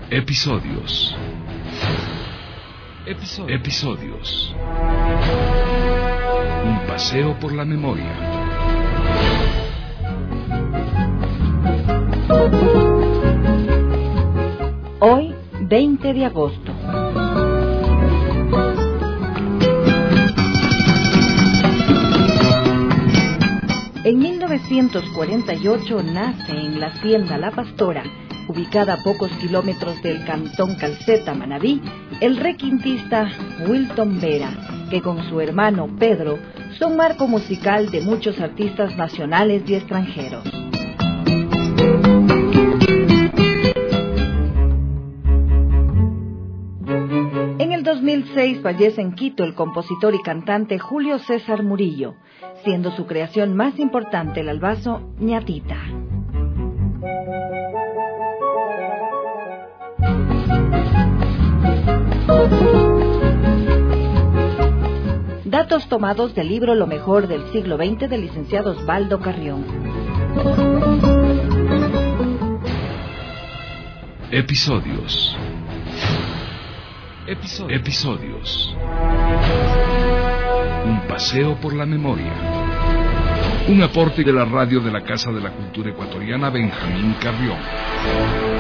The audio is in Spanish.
Episodios. Un paseo por la memoria. Hoy, 20 de agosto. En 1948 nace en la hacienda La Pastora, ubicada a pocos kilómetros del cantón Calceta, Manabí, el requintista Wilton Vera, que con su hermano Pedro son marco musical de muchos artistas nacionales y extranjeros. En el 2006 fallece en Quito el compositor y cantante Julio César Murillo, siendo su creación más importante el albazo Ñatita. Datos tomados del libro Lo mejor del siglo XX del licenciado Osvaldo Carrión. Episodios. Un paseo por la memoria. Un aporte de la radio de la Casa de la Cultura Ecuatoriana Benjamín Carrión.